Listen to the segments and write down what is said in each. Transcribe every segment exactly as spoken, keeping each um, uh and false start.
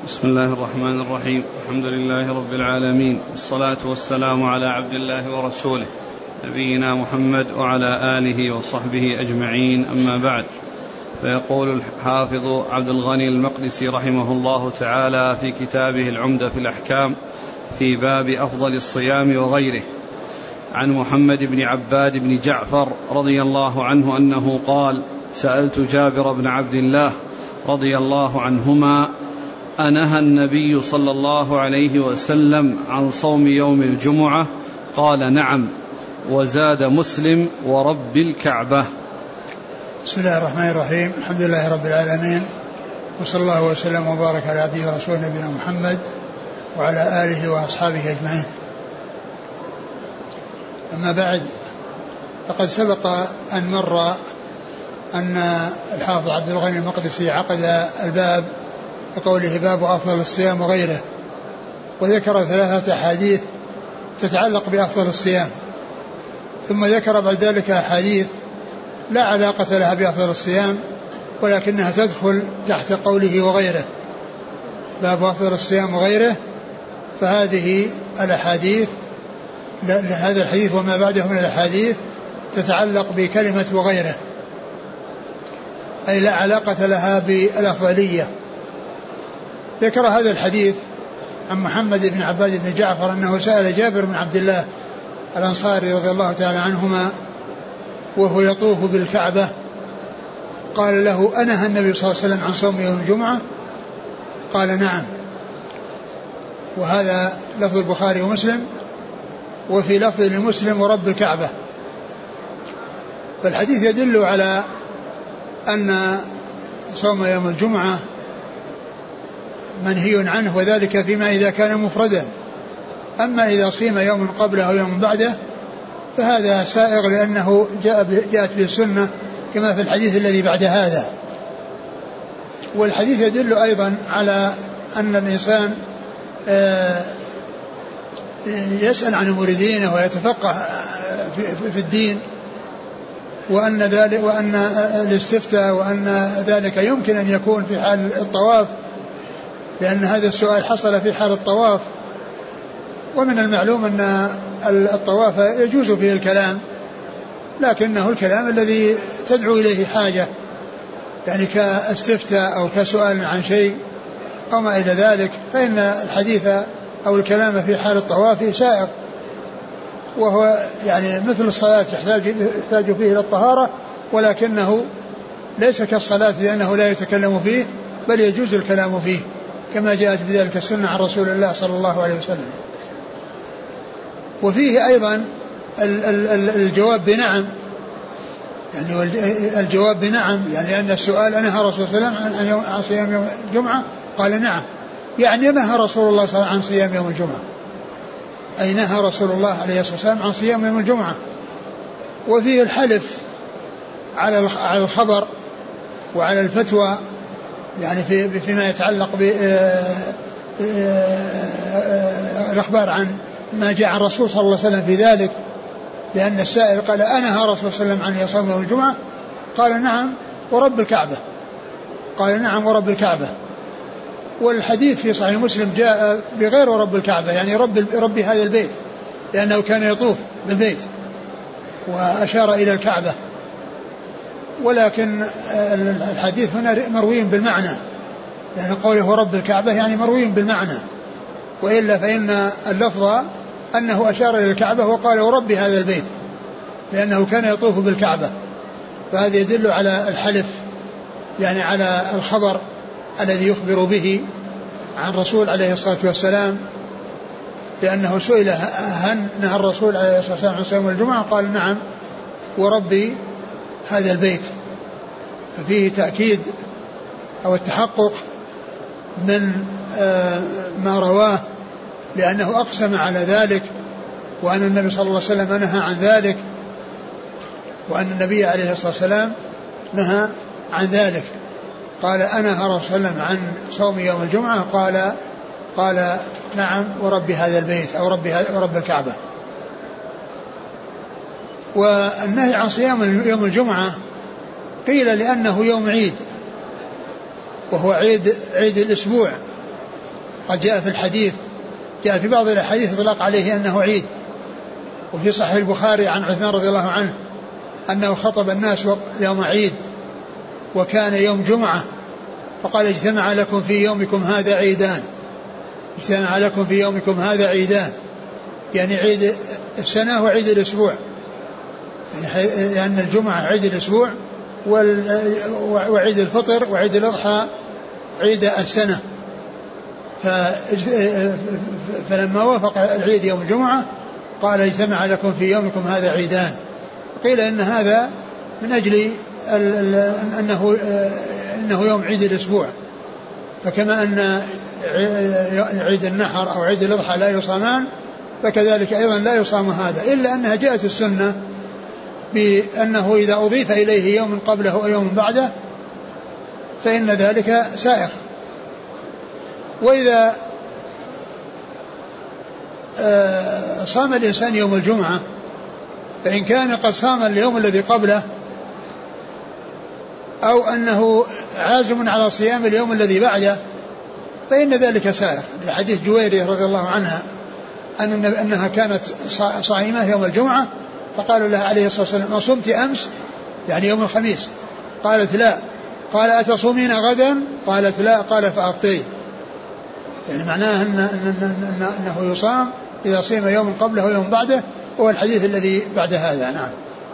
بسم الله الرحمن الرحيم. الحمد لله رب العالمين، والصلاة والسلام على عبد الله ورسوله نبينا محمد وعلى آله وصحبه أجمعين، أما بعد. فيقول الحافظ عبد الغني المقدسي رحمه الله تعالى في كتابه العمدة في الأحكام في باب أفضل الصيام وغيره، عن محمد بن عباد بن جعفر رضي الله عنه أنه قال: سألت جابر بن عبد الله رضي الله عنهما: أنهى النبي صلى الله عليه وسلم عن صوم يوم الجمعة؟ قال: نعم. وزاد مسلم: ورب الكعبة. بسم الله الرحمن الرحيم. الحمد لله رب العالمين، وصلى الله وسلم وبارك على عبده ورسوله نبينا محمد وعلى آله وأصحابه أجمعين. أما بعد، فقد سبق أن مر أن الحافظ عبد الغني المقدسي عقد الباب بقوله: باب أفضل الصيام وغيره، وذكر ثلاثة أحاديث تتعلق بأفضل الصيام، ثم ذكر بعد ذلك أحاديث لا علاقة لها بأفضل الصيام ولكنها تدخل تحت قوله وغيره. باب أفضل الصيام وغيره، فهذه الأحاديث، هذا الحديث وما بعده من الأحاديث تتعلق بكلمة وغيره، أي لا علاقة لها بالأفضلية. ذكر هذا الحديث عن محمد بن عباد بن جعفر أنه سأل جابر بن عبد الله الأنصاري رضي الله تعالى عنهما وهو يطوف بالكعبة، قال له: أنهى النبي صلى الله عليه وسلم عن صوم يوم الجمعة؟ قال: نعم. وهذا لفظ البخاري ومسلم، وفي لفظ لمسلم: ورب الكعبة. فالحديث يدل على أن صوم يوم الجمعة منهي عنه، وذلك فيما إذا كان مفردا. أما إذا صيم يوم قبله أو يوم بعده فهذا سائغ، لأنه جاء جاءت به السنة كما في الحديث الذي بعد هذا. والحديث يدل أيضا على أن الإنسان يسأل عن أمور دينه ويتفقه في الدين، وأن ذلك وأن الاستفتاء وأن ذلك يمكن أن يكون في حال الطواف، لأن هذا السؤال حصل في حال الطواف. ومن المعلوم أن الطواف يجوز فيه الكلام، لكنه الكلام الذي تدعو إليه حاجة، يعني كاستفتاء أو كسؤال عن شيء أو ما إلى ذلك، فإن الحديث أو الكلام في حال الطواف سائغ، وهو يعني مثل الصلاة يحتاج فيه إلى الطهارة، ولكنه ليس كالصلاة لأنه لا يتكلم فيه، بل يجوز الكلام فيه كما جاءت بذلك السنة عن رسول الله صلى الله عليه وسلم. وفيه أيضا الجواب بنعم، يعني الجواب بنعم، يعني لأن السؤال: أنهى رسول الله صلى الله عليه وسلم عن صيام يوم الجمعة؟ قال: نعم. يعني نهى رسول الله صلى الله عليه وسلم عن صيام يوم الجمعة، أي نهى رسول الله عليه الصلاة والسلام عن صيام يوم الجمعة. وفيه الحلف على الخبر وعلى الفتوى، يعني في فيما يتعلق بالإخبار عن ما جاء عن الرسول صلى الله عليه وسلم في ذلك، لأن السائل قال: أنهى رسول الله صلى الله عليه وسلم عن صوم يوم الجمعة؟ قال: نعم ورب الكعبة. قال: نعم ورب الكعبة. والحديث في صحيح مسلم جاء بغير رب الكعبة، يعني رب رب هذا البيت، لأنه كان يطوف بالبيت وأشار إلى الكعبة. ولكن الحديث هنا مروي بالمعنى، لأن قوله رب الكعبة يعني مروي بالمعنى، وإلا فإن اللفظ أنه أشار إلى الكعبة وقال: ورب هذا البيت، لأنه كان يطوف بالكعبة. فهذا يدل على الحلف، يعني على الخبر الذي يخبر به عن الرسول عليه الصلاة والسلام، لأنه سئل: هل نهى الرسول عليه الصلاة والسلام عن صيام الجمعة؟ قال: نعم وربي هذا البيت. ففيه تأكيد أو التحقق من ما رواه، لأنه أقسم على ذلك، وأن النبي صلى الله عليه وسلم نهى عن ذلك، وأن النبي عليه الصلاة والسلام نهى عن ذلك. قال: أنهى رسول الله عن صوم يوم الجمعة؟ قال قال نعم ورب هذا البيت، أو رب, رب الكعبة. والنهي عن صيام يوم الجمعة قيل لأنه يوم عيد، وهو عيد عيد الأسبوع، قد جاء في الحديث جاء في بعض الحديث إطلاق عليه أنه عيد. وفي صحيح البخاري عن عثمان رضي الله عنه أنه خطب الناس يوم عيد وكان يوم جمعة فقال اجتمع لكم في يومكم هذا عيدان اجتمع لكم في يومكم هذا عيدان يعني عيد السنة وعيد الأسبوع يعني لأن الجمعة عيد الأسبوع وعيد الفطر وعيد الأضحى عيد السنة. فلما وافق العيد يوم الجمعة قال اجتمع لكم في يومكم هذا عيدان. قيل إن هذا من أجل أنه, أنه يوم عيد الأسبوع فكما أن عيد النحر أو عيد الأضحى لا يصامان فكذلك أيضا لا يصام هذا إلا أنها جاءت السنة بأنه إذا أضيف إليه يوم قبله أو يوم بعده فإن ذلك سائغ. وإذا صام الإنسان يوم الجمعة فإن كان قد صام اليوم الذي قبله أو أنه عازم على صيام اليوم الذي بعده فإن ذلك سائغ. لحديث جويرية رضي الله عنها أن أنها كانت صائمة يوم الجمعة فقالوا لها عليه الصلاة والسلام أصمت أمس يعني يوم الخميس؟ قالت لا. قال أتصومين غدا؟ قالت لا. قال فأفطري. يعني معناه أن أنه يصام إذا صيم يوم قبله ويوم بعده هو الحديث الذي بعد هذا. نعم.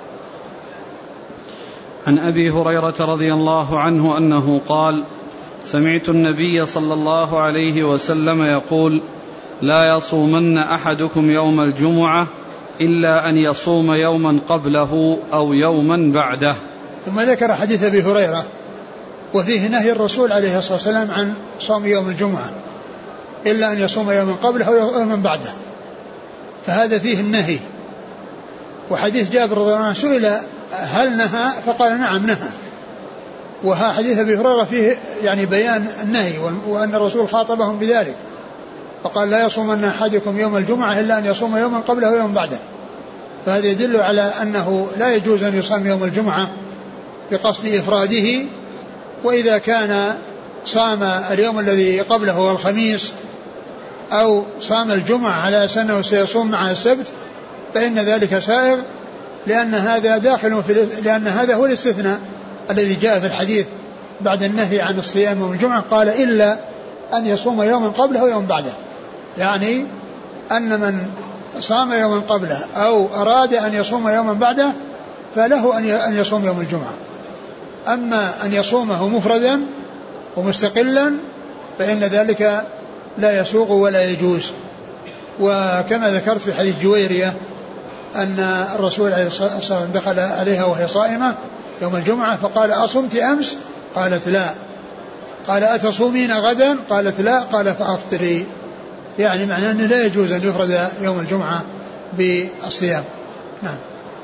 عن أبي هريرة رضي الله عنه أنه قال سمعت النبي صلى الله عليه وسلم يقول لا يصومن أحدكم يوم الجمعة إلا أن يصوم يوما قبله أو يوما بعده. ثم ذكر حديث أبي هريرة وفيه نهي الرسول عليه الصلاة والسلام عن صوم يوم الجمعة إلا أن يصوم يوما قبله أو يوما بعده فهذا فيه النهي. وحديث جابر رضي الله عنه سئل هل نهى فقال نعم نهى. وها حديث أبي هريرة فيه يعني بيان النهي وأن الرسول خاطبهم بذلك فقال لا يصومن أحدكم يوم الجمعة إلا أن يصوم يوما قبله ويوما بعده. فهذا يدل على أنه لا يجوز أن يصام يوم الجمعة بقصد إفراده. وإذا كان صام اليوم الذي قبله هو الخميس أو صام الجمعة على أنه سيصوم مع السبت فإن ذلك سائغ لأن هذا داخل في لأن هذا هو الاستثناء الذي جاء في الحديث بعد النهي عن الصيام يوم الجمعة قال إلا أن يصوم يوما قبله ويوم بعده يعني أن من صام يوما قبله أو أراد أن يصوم يوما بعده فله أن يصوم يوم الجمعة. أما أن يصومه مفردا ومستقلا فإن ذلك لا يسوغ ولا يجوز. وكما ذكرت في حديث جويرية أن الرسول عليه الصلاة والسلام دخل عليها وهي صائمة يوم الجمعة فقال أصمت أمس؟ قالت لا. قال أتصومين غدا؟ قالت لا. قال فأفطري. يعني معناه أنه لا يجوز أن يفرد يوم الجمعة بالصيام. نعم.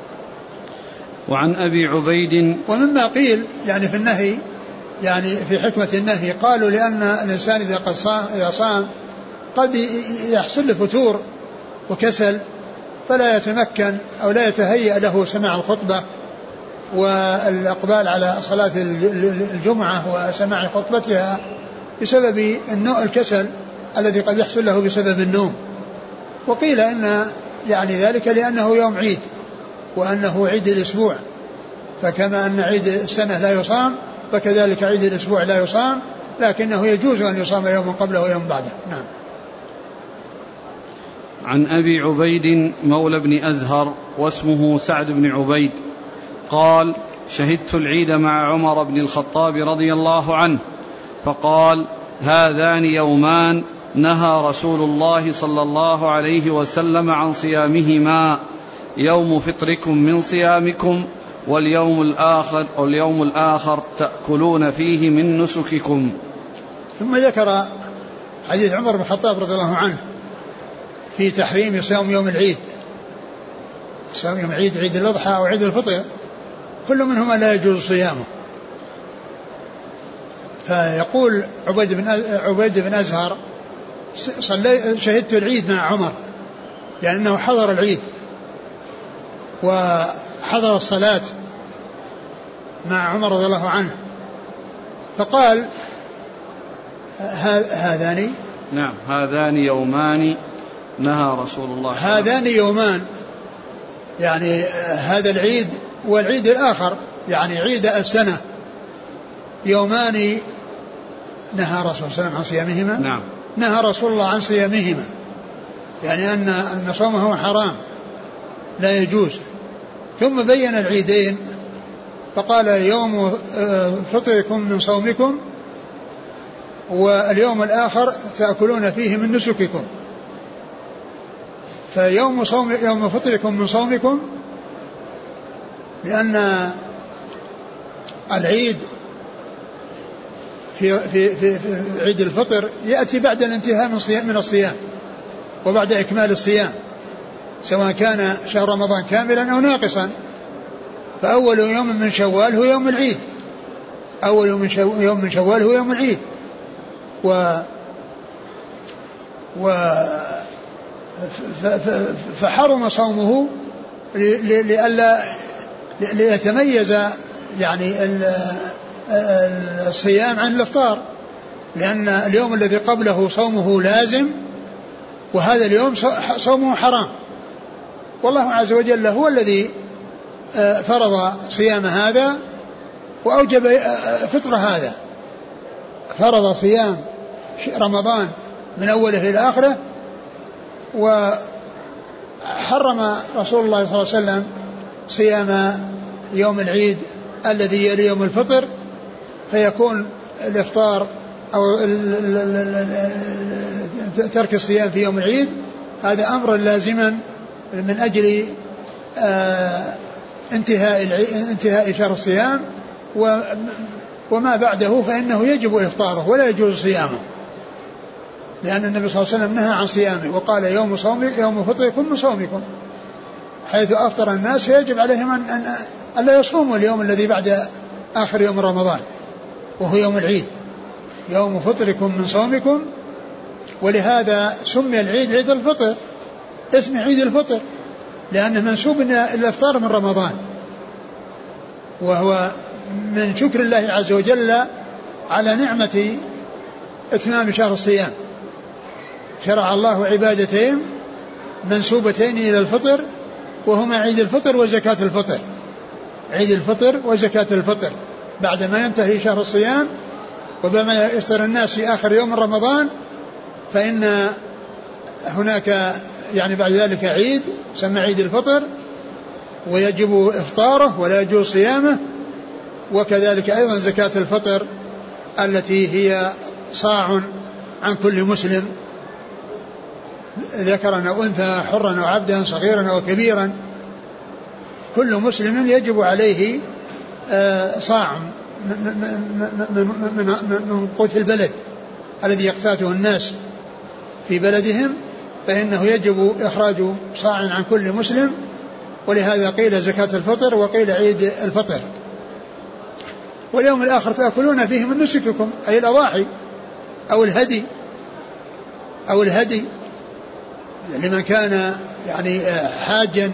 وعن أبي عبيد ومما قيل يعني في النهي يعني في حكمة النهي قالوا لأن الإنسان إذا قد صام إذا صام قد يحصل له فتور وكسل فلا يتمكن أو لا يتهيأ له سماع الخطبة والإقبال على صلاة الجمعة وسماع خطبتها بسبب النوع الكسل الذي قد يحصل له بسبب النوم. وقيل إن يعني ذلك لأنه يوم عيد وأنه عيد الأسبوع فكما أن عيد السنة لا يصام فكذلك عيد الأسبوع لا يصام لكنه يجوز أن يصام يوم قبله ويوم بعده. نعم. عن أبي عبيد مولى بن أزهر واسمه سعد بن عبيد قال شهدت العيد مع عمر بن الخطاب رضي الله عنه فقال هذان يومان نهى رسول الله صلى الله عليه وسلم عن صيامهما يوم فطركم من صيامكم واليوم الآخر واليوم الآخر تأكلون فيه من نسككم. ثم ذكر حديث عمر بن الخطاب رضي الله عنه في تحريم صيام يوم العيد صيام يوم العيد عيد الأضحى أو عيد الفطر كل منهما لا يجوز صيامه. فيقول عبيد بن عبيد بن أزهر صلي شهدت العيد مع عمر لأنه حضر العيد وحضر الصلاة مع عمر رضي الله عنه فقال هذان نعم. هذان يومان نهى رسول الله هذان يومان يعني هذا العيد والعيد الآخر يعني عيد السنة يومان نهى رسول الله صلى الله عليه وسلم عن صيامهما. نعم. نهى رسول الله عن صيامهما يعني أن أن صومه حرام لا يجوز. ثم بين العيدين فقال يوم فطركم من صومكم واليوم الآخر تأكلون فيه من نسككم. فيوم صوم يوم فطركم من صومكم لأن العيد في, في, في, في عيد الفطر يأتي بعد الانتهاء من, صيام من الصيام وبعد إكمال الصيام سواء كان شهر رمضان كاملا أو ناقصا. فأول يوم من شوال هو يوم العيد أول يوم من, شو يوم من شوال هو يوم العيد و, و فحرم صومه لئلا ليتميز يعني الصيام عن الافطار لأن اليوم الذي قبله صومه لازم وهذا اليوم صومه حرام. والله عز وجل هو الذي فرض صيام هذا وأوجب فطر هذا. فرض صيام رمضان من أوله إلى آخره وحرم رسول الله صلى الله عليه وسلم صيام يوم العيد الذي يلي يوم الفطر فيكون الإفطار أو ترك الصيام في يوم العيد هذا أمر لازما من أجل انتهاء انتهاء شهر الصيام وما بعده فإنه يجب إفطاره ولا يجوز صيامه لأن النبي صلى الله عليه وسلم نهى عن صيامه وقال يوم صوم يوم فطركم من صومكم حيث أفطر الناس يجب عليهم أن, أن, أن لا يصوموا اليوم الذي بعد آخر يوم رمضان وهو يوم العيد يوم فطركم من صومكم. ولهذا سمي العيد عيد الفطر اسم عيد الفطر لأنه منسوب إلى الإفطار من رمضان وهو من شكر الله عز وجل على نعمة إتمام شهر الصيام. شرع الله عبادتين منسوبتين إلى الفطر وهما عيد الفطر وزكاة الفطر عيد الفطر وزكاة الفطر بعدما ينتهي شهر الصيام وبما يفطر الناس في آخر يوم رمضان فإن هناك يعني بعد ذلك عيد سمى عيد الفطر ويجب إفطاره ولا يجوز صيامه. وكذلك أيضا زكاة الفطر التي هي صاع عن كل مسلم ذكرا أو أنثى حرا أو عبدا صغيرا أو كبيرا كل مسلم يجب عليه صاع من قوت البلد الذي يقتاته الناس في بلدهم فإنه يجب إخراج صاع عن كل مسلم. ولهذا قيل زكاة الفطر وقيل عيد الفطر. واليوم الآخر تأكلون فيه من نسككم أي الأضاحي أو الهدي أو الهدي لمن كان يعني حاجا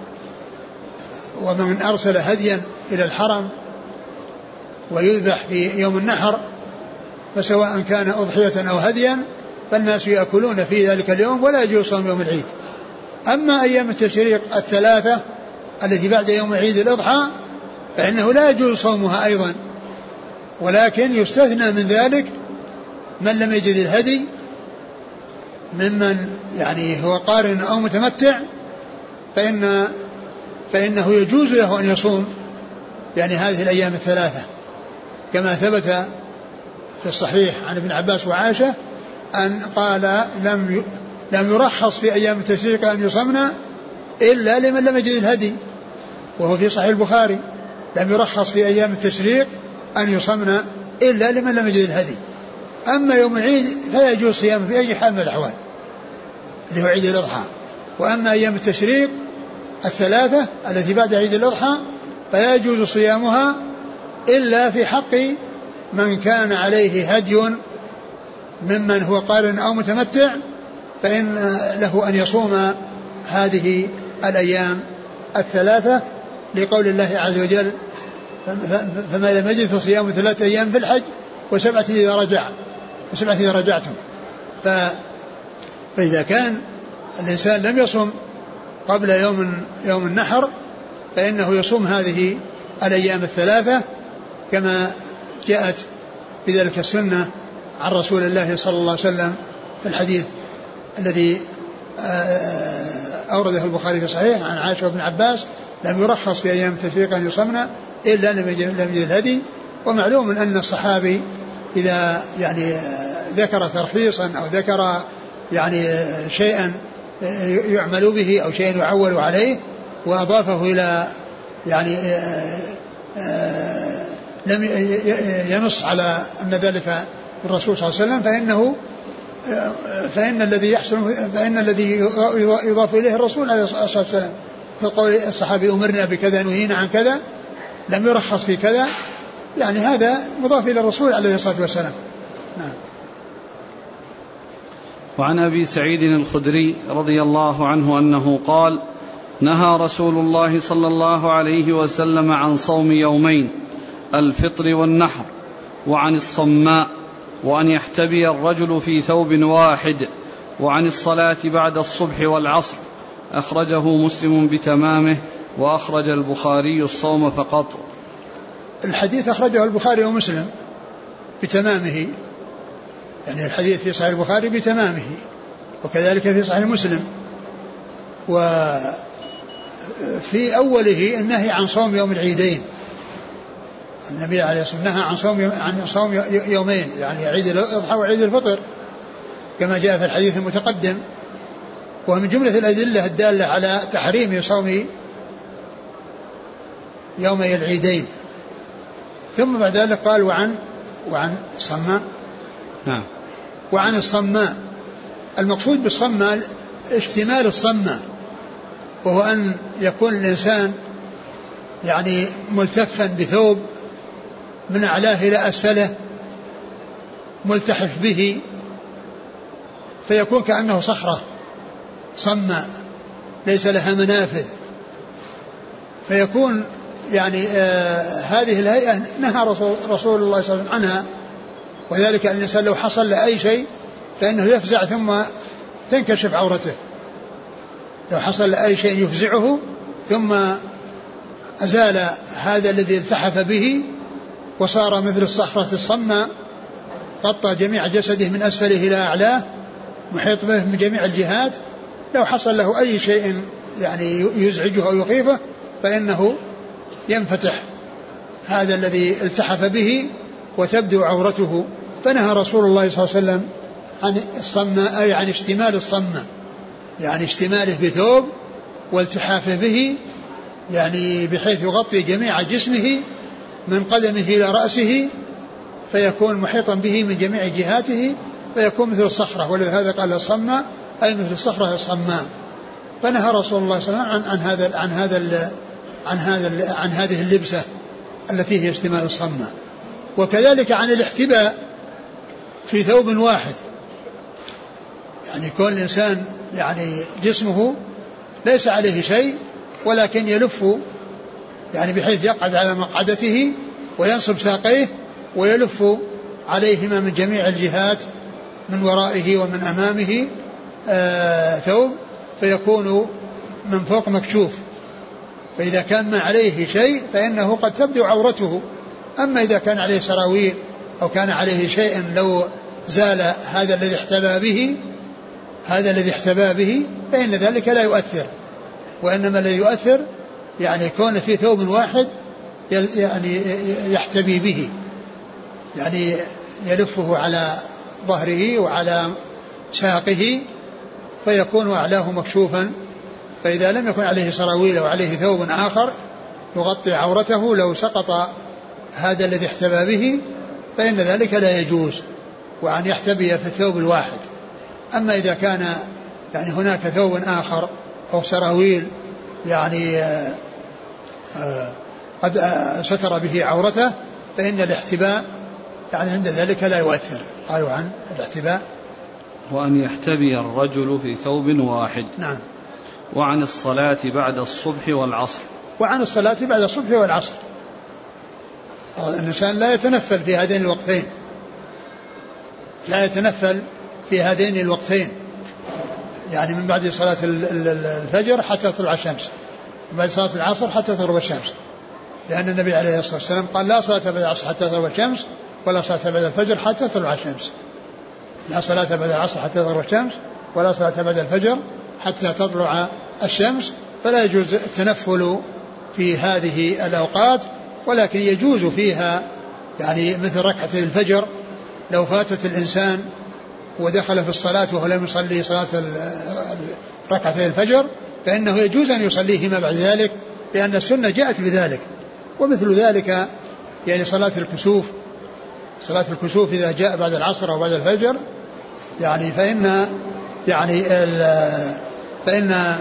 ومن أرسل هديا إلى الحرم ويذبح في يوم النحر فسواء كان أضحية أو هديا فالناس يأكلون في ذلك اليوم ولا يجوز صوم يوم العيد. أما أيام التشريق الثلاثة التي بعد يوم عيد الأضحى فإنه لا يجوز صومها أيضا ولكن يستثنى من ذلك من لم يجد الهدي ممن يعني هو قارن أو متمتع فإن فإنه يجوز له أن يصوم يعني هذه الأيام الثلاثة كما ثبت في الصحيح عن ابن عباس وعائشة أن قال لم لم يرخص في أيام التشريق أن يصمنا إلا لمن لم يجد الهدي وهو في صحيح البخاري لم يرخص في أيام التشريق أن يصمنا إلا لمن لم يجد الهدي. أما يوم العيد فلا يجوز صيامه في أي حال من الأحوال اللي هو عيد الأضحى. وأما أيام التشريق الثلاثة التي بعد عيد الأضحى فلا يجوز صيامها إلا في حق من كان عليه هدي ممن هو قارن أو متمتع فإن له أن يصوم هذه الأيام الثلاثة لقول الله عز وجل فما لم يجد فصيام ثلاثة أيام في الحج وسبعة إذا رجع وسبعة إذا رجعتم فإذا كان الإنسان لم يصم قبل يوم يوم النحر فإنه يصوم هذه الأيام الثلاثة كما جاءت بذلك السنة عن رسول الله صلى الله عليه وسلم في الحديث الذي أورده البخاري في صحيح عن عائشة وابن عباس: لم يرخص في أيام التشريق أن يصمنا إلا لم يجد الهدي. ومعلوم أن الصحابي إذا يعني ذكر ترخيصا أو ذكر يعني شيئا يعمل به أو شيئا يعول عليه وأضافه إلى يعني لم ينص على أن ذلك الرسول صلى الله عليه وسلم فإنه فإن الذي يحصل فإن الذي يضاف إليه الرسول عليه الصلاة والسلام. فقول الصحابي: أمرنا بكذا نهينا عن كذا، لم يرخص في كذا، يعني هذا مضاف إلى الرسول عليه الصلاة والسلام. نعم. وعن أبي سعيد الخدري رضي الله عنه أنه قال: نهى رسول الله صلى الله عليه وسلم عن صوم يومين، الفطر والنحر، وعن الصماء، وأن يحتبي الرجل في ثوب واحد، وعن الصلاة بعد الصبح والعصر. أخرجه مسلم بتمامه، وأخرج البخاري الصوم فقط. الحديث أخرجه البخاري ومسلم بتمامه، يعني الحديث في صحيح البخاري بتمامه، وكذلك في صحيح مسلم. وفي أوله النهي عن صوم يوم العيدين، النبي عليه الصلاة والسلام نهى عن صوم عن صوم يومين، يعني عيد الأضحى وعيد الفطر كما جاء في الحديث المتقدم، ومن جملة الأدلة الدالة على تحريم صوم يومي العيدين. ثم بعد ذلك قال: وعن وعن الصماء. نعم. وعن الصماء، المقصود بالصماء اشتمال الصماء، وهو أن يكون الإنسان يعني ملتفا بثوب من أعلاه إلى أسفله ملتحف به، فيكون كأنه صخرة صماء ليس لها منافذ، فيكون يعني آه هذه الهيئة نهى رسول, رسول الله صلى الله عليه وسلم عنها. وذلك أن الإنسان لو حصل له أي شيء فإنه يفزع ثم تنكشف عورته، لو حصل له أي شيء يفزعه ثم أزال هذا الذي التحف به وصار مثل الصخرة الصماء، غطى جميع جسده من أسفله إلى أعلاه، محيط به من جميع الجهات. لو حصل له أي شيء يعني يزعجه أو يخيفه فإنه ينفتح هذا الذي التحف به وتبدو عورته. فنهى رسول الله صلى الله عليه وسلم عن الصماء، أي عن اشتمال الصماء، يعني اشتماله بثوب والتحافه به، يعني بحيث يغطي جميع جسمه من قدمه إلى رأسه، فيكون محيطا به من جميع جهاته، فيكون مثل الصخرة. ولهذا قال الصماء أي مثل الصخرة الصماء. فنهى رسول الله صلى الله عليه وسلم عن هذا عن هذا عن هذا عن هذه اللبسة التي هي اشتمال الصماء. وكذلك عن الاحتباء في ثوب واحد، يعني يكون الإنسان يعني جسمه ليس عليه شيء ولكن يلف، يعني بحيث يقعد على مقعدته وينصب ساقيه ويلف عليهما من جميع الجهات من ورائه ومن أمامه آه ثوب، فيكون من فوق مكشوف. فإذا كان ما عليه شيء فإنه قد تبدو عورته. أما إذا كان عليه سراويل أو كان عليه شيء لو زال هذا الذي احتبى به هذا الذي احتبى به فإن ذلك لا يؤثر، وإنما الذي يؤثر يعني يكون في ثوب واحد يعني يحتبي به، يعني يلفه على ظهره وعلى ساقه فيكون أعلاه مكشوفا. فإذا لم يكن عليه سراويل أو عليه ثوب آخر يغطي عورته لو سقط هذا الذي احتبى به فإن ذلك لا يجوز، وأن يحتبي في الثوب الواحد. أما إذا كان يعني هناك ثوب آخر أو سراويل يعني قد ستر به عورته فإن الاحتباء يعني عند ذلك لا يؤثر. قالوا عن الاحتباء وأن يحتبي الرجل في ثوب واحد. نعم. وعن الصلاة بعد الصبح والعصر. وعن الصلاة بعد الصبح والعصر، الإنسان لا يتنفل في هذين الوقتين، لا يتنفل في هذين الوقتين، يعني من بعد صلاة الفجر حتى تطلع الشمس، من بعد صلاة العصر حتى تغرب الشمس، لأن النبي عليه الصلاة والسلام قال لا صلاة بعد العصر حتى تغرب الشمس ولا صلاة بعد الفجر حتى تطلع الشمس. لا صلاة بعد العصر حتى تغرب الشمس ولا صلاة بعد الفجر حتى تطلع الشمس. فلا يجوز التنفل في هذه الأوقات، ولكن يجوز فيها يعني مثل ركعتي الفجر لو فاتت الإنسان ودخل في الصلاة وهو لم يصلي صلاة ركعتي الفجر فإنه يجوز أن يصليهما بعد ذلك، لأن السنة جاءت بذلك. ومثل ذلك يعني صلاة الكسوف، صلاة الكسوف إذا جاء بعد العصر أو بعد الفجر يعني فإن يعني فإن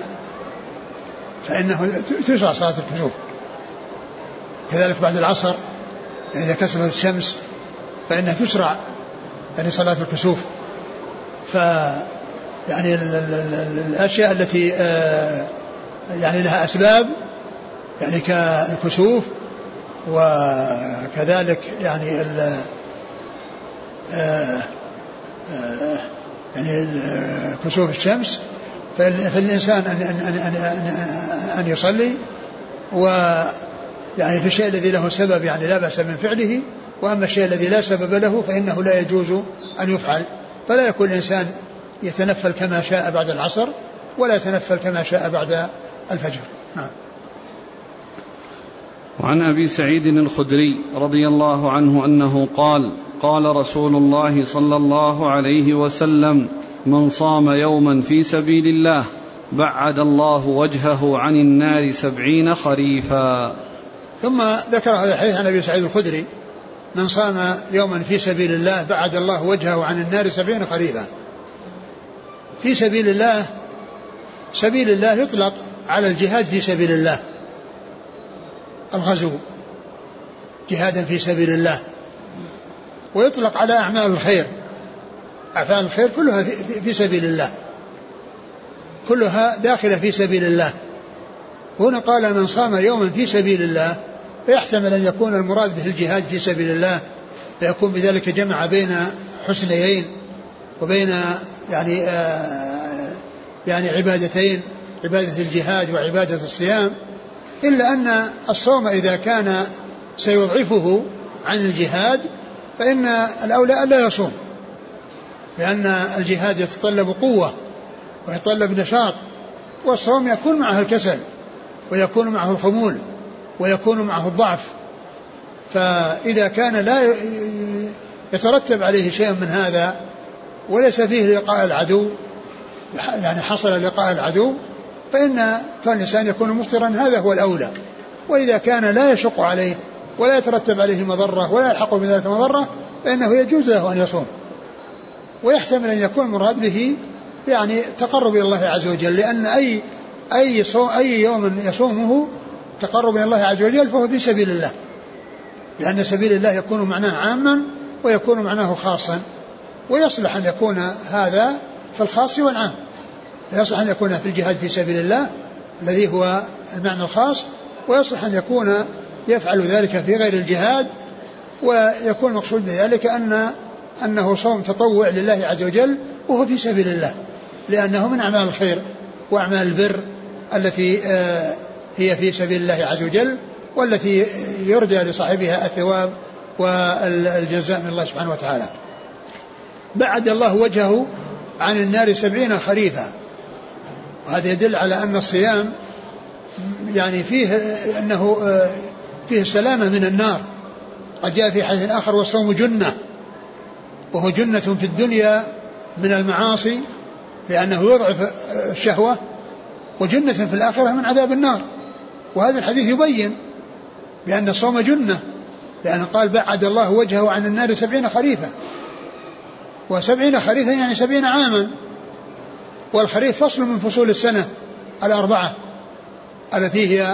فإنه تشرع صلاة الكسوف. كذلك بعد العصر إذا كسفت الشمس فإنها تشرع يعني صلاة الكسوف. ف يعني ال ال ال الأشياء التي يعني لها أسباب يعني كالكسوف، وكذلك يعني ال يعني كسوف الشمس، فالإنسان أن, أن, أن, أن, أن يصلي، ويعني في الشيء الذي له سبب يعني لا بأس من فعله، وأما الشيء الذي لا سبب له فإنه لا يجوز أن يفعل. فلا يكون الإنسان يتنفل كما شاء بعد العصر ولا يتنفل كما شاء بعد الفجر. نعم. وعن أبي سعيد الخدري رضي الله عنه أنه قال قال رسول الله صلى الله عليه وسلم من صام يوما في سبيل الله بعد الله وجهه عن النار سبعين خريفا. ثم ذكر هذا الحديث عن أبي سعيد الخدري من صام يوما في سبيل الله بعد الله وجهه عن النار سبعين خريفا. في سبيل الله، سبيل الله يطلق على الجهاد في سبيل الله، الغزو جهادا في سبيل الله، ويطلق على أعمال الخير، أعمال الخير كلها في سبيل الله، كلها داخلة في سبيل الله. هنا قال من صام يوما في سبيل الله، فيحتمل أن يكون المراد به الجهاد في سبيل الله، فيكون بذلك جمع بين حسنيين وبين يعني آه يعني عبادتين، عبادة الجهاد وعبادة الصيام. إلا أن الصوم إذا كان سيضعفه عن الجهاد فإن الأولى ألا يصوم، لأن الجهاد يتطلب قوة ويتطلب نشاط، والصوم يكون معه الكسل ويكون معه الخمول ويكون معه الضعف. فإذا كان لا يترتب عليه شيء من هذا وليس فيه لقاء العدو، يعني حصل لقاء العدو، فإن كان الإنسان يكون مفطرا، هذا هو الأولى. وإذا كان لا يشق عليه ولا يترتب عليه مضرة ولا يلحق بذلك مضرة فإنه يجوز له أن يصوم. ويحتمل أن يكون مراد به يعني تقرب إلى الله عز وجل، لأن أي أي, أي يوم يصومه تقرب إلى الله عز وجل فهو في سبيل الله، لأن سبيل الله يكون معناه عاما ويكون معناه خاصا، ويصلح أن يكون هذا في الخاص والعام، يصلح أن يكون في الجهاد في سبيل الله الذي هو المعنى الخاص، ويصلح أن يكون يفعل ذلك في غير الجهاد، ويكون مقصود بذلك أن أنه صوم تطوع لله عز وجل وهو في سبيل الله، لأنه من أعمال الخير وأعمال البر التي هي في سبيل الله عز وجل، والتي يرجى لصاحبها الثواب والجزاء من الله سبحانه وتعالى. بعد الله وجهه عن النار سبعين خريفا، وهذا يدل على أن الصيام يعني فيه أنه فيه السلامة من النار. قد جاء في حديث آخر والصوم جنة، وهو جنة في الدنيا من المعاصي لأنه يضعف الشهوة، وجنة في الآخرة من عذاب النار. وهذا الحديث يبين بأن الصوم جنة، لأنه قال بعد الله وجهه عن النار سبعين خريفا، وسبعين خريفا يعني سبعين عاما، والخريف فصل من فصول السنة الأربعة التي هي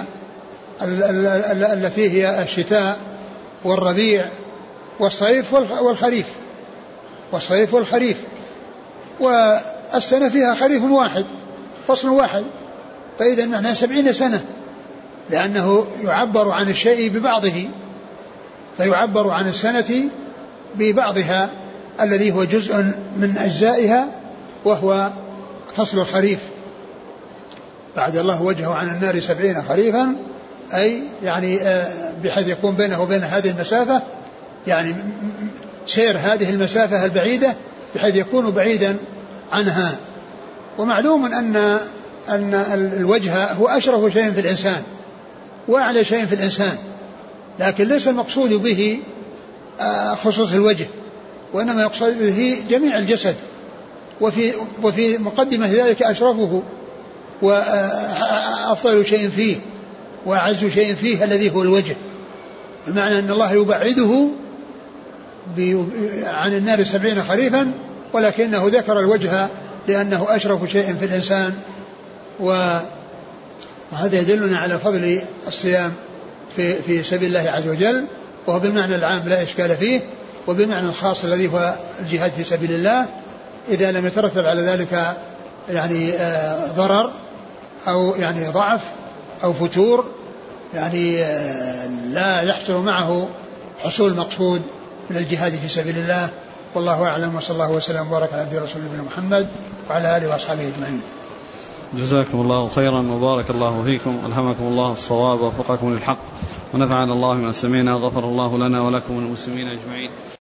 التي هي الشتاء والربيع والصيف والخريف والصيف والخريف والسنة فيها خريف واحد فصل واحد، فإذا معناه سبعين سنة، لأنه يعبر عن الشيء ببعضه، فيعبر عن السنة ببعضها، الذي هو جزء من أجزائها وهو فصل الخريف. بعد الله وجهه عن النار سبعين خريفا، أي يعني بحيث يكون بينه وبين هذه المسافة يعني سير هذه المسافة البعيدة بحيث يكون بعيدا عنها. ومعلوم أن أن الوجه هو أشرف شيء في الإنسان وأعلى شيء في الإنسان، لكن ليس المقصود به خصوص الوجه، وإنما يقصد به جميع الجسد، وفي وفي مقدمة ذلك أشرفه وأفضل شيء فيه وأعز شيء فيه الذي هو الوجه. بمعنى أن الله يبعده عن النار سبعين خريفا، ولكنه ذكر الوجه لأنه أشرف شيء في الإنسان. وهذا يدلنا على فضل الصيام في, في سبيل الله عز وجل، وهو بالمعنى العام لا إشكال فيه، وبالمعنى الخاص الذي هو الجهاد في سبيل الله إذا لم يترتب على ذلك يعني آه ضرر أو يعني ضعف أو فتور، يعني آه لا يحصل معه حصول المقصود من الجهاد في سبيل الله. والله أعلم، وصلى الله وسلم وبارك على عبده ورسوله نبينا محمد وعلى آله وأصحابه أجمعين. جزاكم الله خيرا وبارك الله فيكم، ألهمكم الله الصواب ووفقكم للحق، ونفعنا الله ما سمعنا، غفر الله لنا ولكم والمسلمين أجمعين.